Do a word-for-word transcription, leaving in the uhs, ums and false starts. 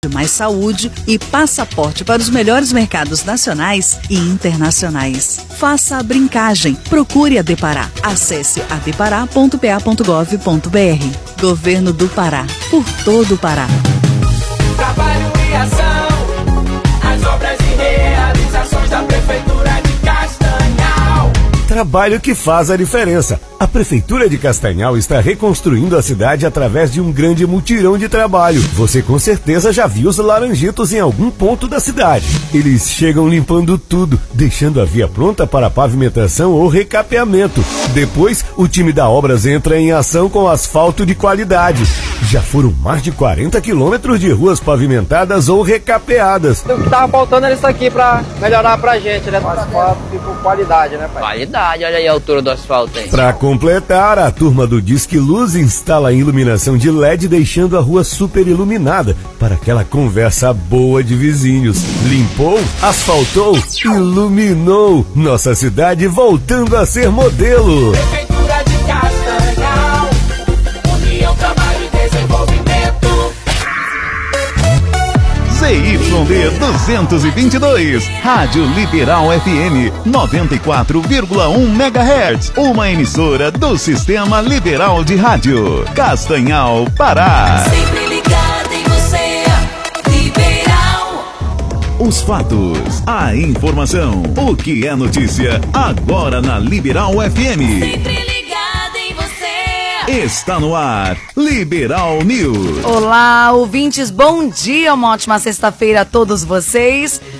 mais saúde e passaporte para os melhores mercados nacionais e internacionais. Faça a brincagem. Procure a Depará. Acesse adepará ponto p a ponto gov ponto b r. Governo do Pará. Por todo o Pará. Trabalho e ação. As obras e realizações da Prefeitura de Castanhal. Trabalho que faz a diferença. A Prefeitura de Castanhal está reconstruindo a cidade através de um grande mutirão de trabalho. Você com certeza já viu os laranjitos em algum ponto da cidade. Eles chegam limpando tudo, deixando a via pronta para pavimentação ou recapeamento. Depois, o time da Obras entra em ação com asfalto de qualidade. Já foram mais de quarenta quilômetros de ruas pavimentadas ou recapeadas. O que tava faltando era isso aqui para melhorar pra gente, né? Asfalto e com qualidade, né, pai? Qualidade, olha aí a altura do asfalto aí. Pra completar, a turma do Disque Luz instala a iluminação de L E D, deixando a rua super iluminada para aquela conversa boa de vizinhos. Limpou, asfaltou, iluminou. Nossa cidade voltando a ser modelo. Prefeitura de Castanhal. União, trabalho e desenvolvimento. Z Y D duzentos e vinte e dois, Rádio Liberal F M noventa e quatro vírgula um megahertz, uma emissora do Sistema Liberal de Rádio, Castanhal, Pará. Sempre ligado em você, Liberal. Os fatos, a informação, o que é notícia, agora na Liberal F M. Sempre ligado em você. Está no ar, Liberal News. Olá, ouvintes, bom dia, uma ótima sexta-feira a todos vocês.